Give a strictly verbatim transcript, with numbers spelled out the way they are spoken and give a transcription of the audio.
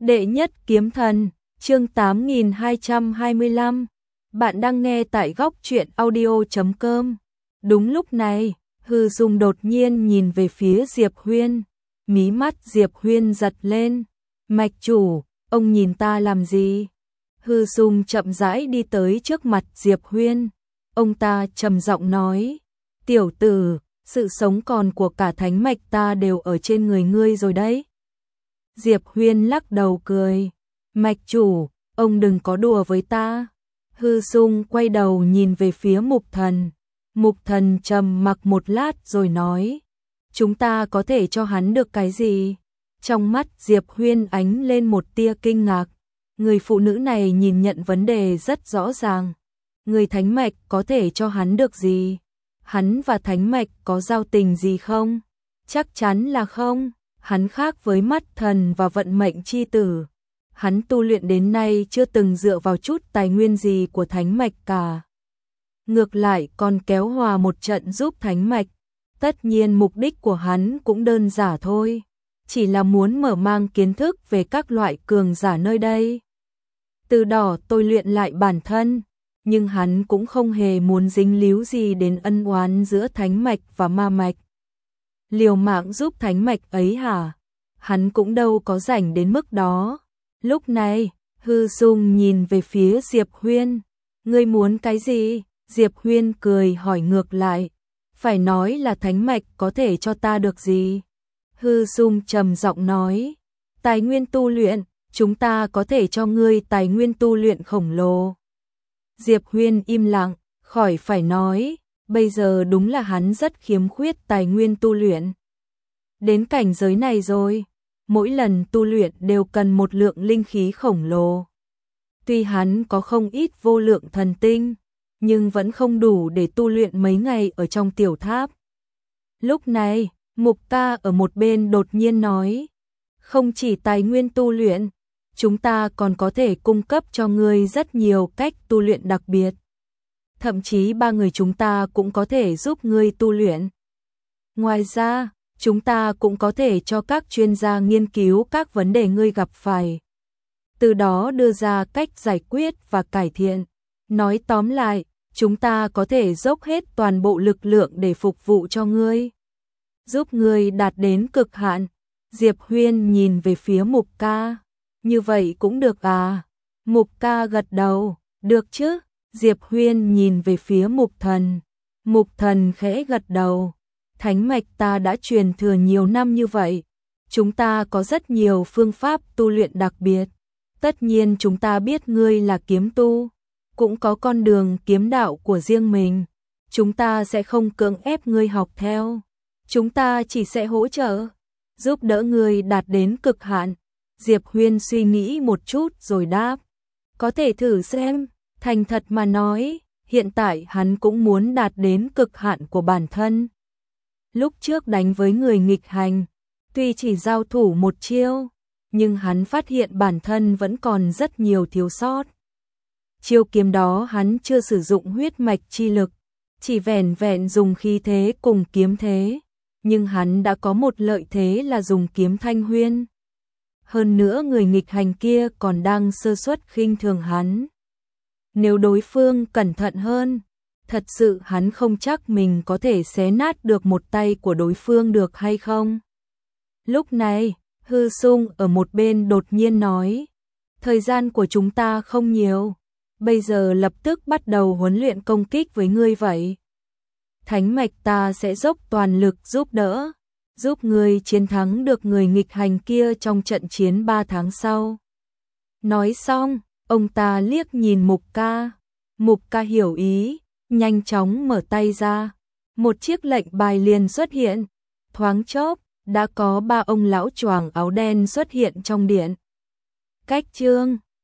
Đệ nhất kiếm thần, chương tám nghìn hai trăm hai mươi lăm. Bạn đang nghe tại góc truyện audio chấm com. Đúng lúc này, Hư Dung đột nhiên nhìn về phía Diệp Huyên. Mí mắt Diệp Huyên giật lên. Mạch chủ, ông nhìn ta làm gì? Hư Dung chậm rãi đi tới trước mặt Diệp Huyên. Ông ta trầm giọng nói, tiểu tử, sự sống còn của cả thánh mạch ta đều ở trên người ngươi rồi đấy. Diệp Huyên lắc đầu cười, mạch chủ, ông đừng có đùa với ta. Hư Dung quay đầu nhìn về phía Mục Thần. Mục Thần trầm mặc một lát rồi nói, chúng ta có thể cho hắn được cái gì? Trong mắt Diệp Huyên ánh lên một tia kinh ngạc. Người phụ nữ này nhìn nhận vấn đề rất rõ ràng. Người thánh mạch có thể cho hắn được gì? Hắn và thánh mạch có giao tình gì không? Chắc chắn là không. Hắn khác với mắt thần và vận mệnh chi tử. Hắn tu luyện đến nay chưa từng dựa vào chút tài nguyên gì của thánh mạch cả. Ngược lại còn kéo hòa một trận giúp thánh mạch. Tất nhiên mục đích của hắn cũng đơn giản thôi. Chỉ là muốn mở mang kiến thức về các loại cường giả nơi đây. Từ đó tôi luyện lại bản thân. Nhưng hắn cũng không hề muốn dính líu gì đến ân oán giữa thánh mạch và ma mạch. Liều mạng giúp thánh mạch ấy hả? Hắn cũng đâu có rảnh đến mức đó. Lúc này, Hư Dung nhìn về phía Diệp Huyên. Ngươi muốn cái gì? Diệp Huyên cười hỏi ngược lại. Phải nói là thánh mạch có thể cho ta được gì? Hư Dung trầm giọng nói. Tài nguyên tu luyện, chúng ta có thể cho ngươi tài nguyên tu luyện khổng lồ. Diệp Huyên im lặng, khỏi phải nói. Bây giờ đúng là hắn rất khiếm khuyết tài nguyên tu luyện. Đến cảnh giới này rồi, mỗi lần tu luyện đều cần một lượng linh khí khổng lồ. Tuy hắn có không ít vô lượng thần tinh, nhưng vẫn không đủ để tu luyện mấy ngày ở trong tiểu tháp. Lúc này, Mục Ca ở một bên đột nhiên nói, không chỉ tài nguyên tu luyện, chúng ta còn có thể cung cấp cho ngươi rất nhiều cách tu luyện đặc biệt. Thậm chí ba người chúng ta cũng có thể giúp ngươi tu luyện. Ngoài ra, chúng ta cũng có thể cho các chuyên gia nghiên cứu các vấn đề ngươi gặp phải. Từ đó đưa ra cách giải quyết và cải thiện. Nói tóm lại, chúng ta có thể dốc hết toàn bộ lực lượng để phục vụ cho ngươi. Giúp ngươi đạt đến cực hạn. Diệp Huyên nhìn về phía Mục Ca. Như vậy cũng được à? Mục Ca gật đầu. Được chứ? Diệp Huyên nhìn về phía Mục Thần. Mục Thần khẽ gật đầu. Thánh mạch ta đã truyền thừa nhiều năm như vậy. Chúng ta có rất nhiều phương pháp tu luyện đặc biệt. Tất nhiên chúng ta biết ngươi là kiếm tu, cũng có con đường kiếm đạo của riêng mình. Chúng ta sẽ không cưỡng ép ngươi học theo. Chúng ta chỉ sẽ hỗ trợ, giúp đỡ ngươi đạt đến cực hạn. Diệp Huyên suy nghĩ một chút rồi đáp. Có thể thử xem. Thành thật mà nói, hiện tại hắn cũng muốn đạt đến cực hạn của bản thân. Lúc trước đánh với người nghịch hành, tuy chỉ giao thủ một chiêu, nhưng hắn phát hiện bản thân vẫn còn rất nhiều thiếu sót. Chiêu kiếm đó hắn chưa sử dụng huyết mạch chi lực, chỉ vẻn vẹn dùng khí thế cùng kiếm thế, nhưng hắn đã có một lợi thế là dùng kiếm thanh huyên. Hơn nữa người nghịch hành kia còn đang sơ suất khinh thường hắn. Nếu đối phương cẩn thận hơn, thật sự hắn không chắc mình có thể xé nát được một tay của đối phương được hay không. Lúc này, Hư Dung ở một bên đột nhiên nói, thời gian của chúng ta không nhiều, bây giờ lập tức bắt đầu huấn luyện công kích với ngươi vậy. Thánh mạch ta sẽ dốc toàn lực giúp đỡ, giúp ngươi chiến thắng được người nghịch hành kia trong trận chiến ba tháng sau. Nói xong, ông ta liếc nhìn Mục Ca. Mục Ca hiểu ý, nhanh chóng mở tay ra. Một chiếc lệnh bài liền xuất hiện. Thoáng chốc, đã có ba ông lão choàng áo đen xuất hiện trong điện. Cách chương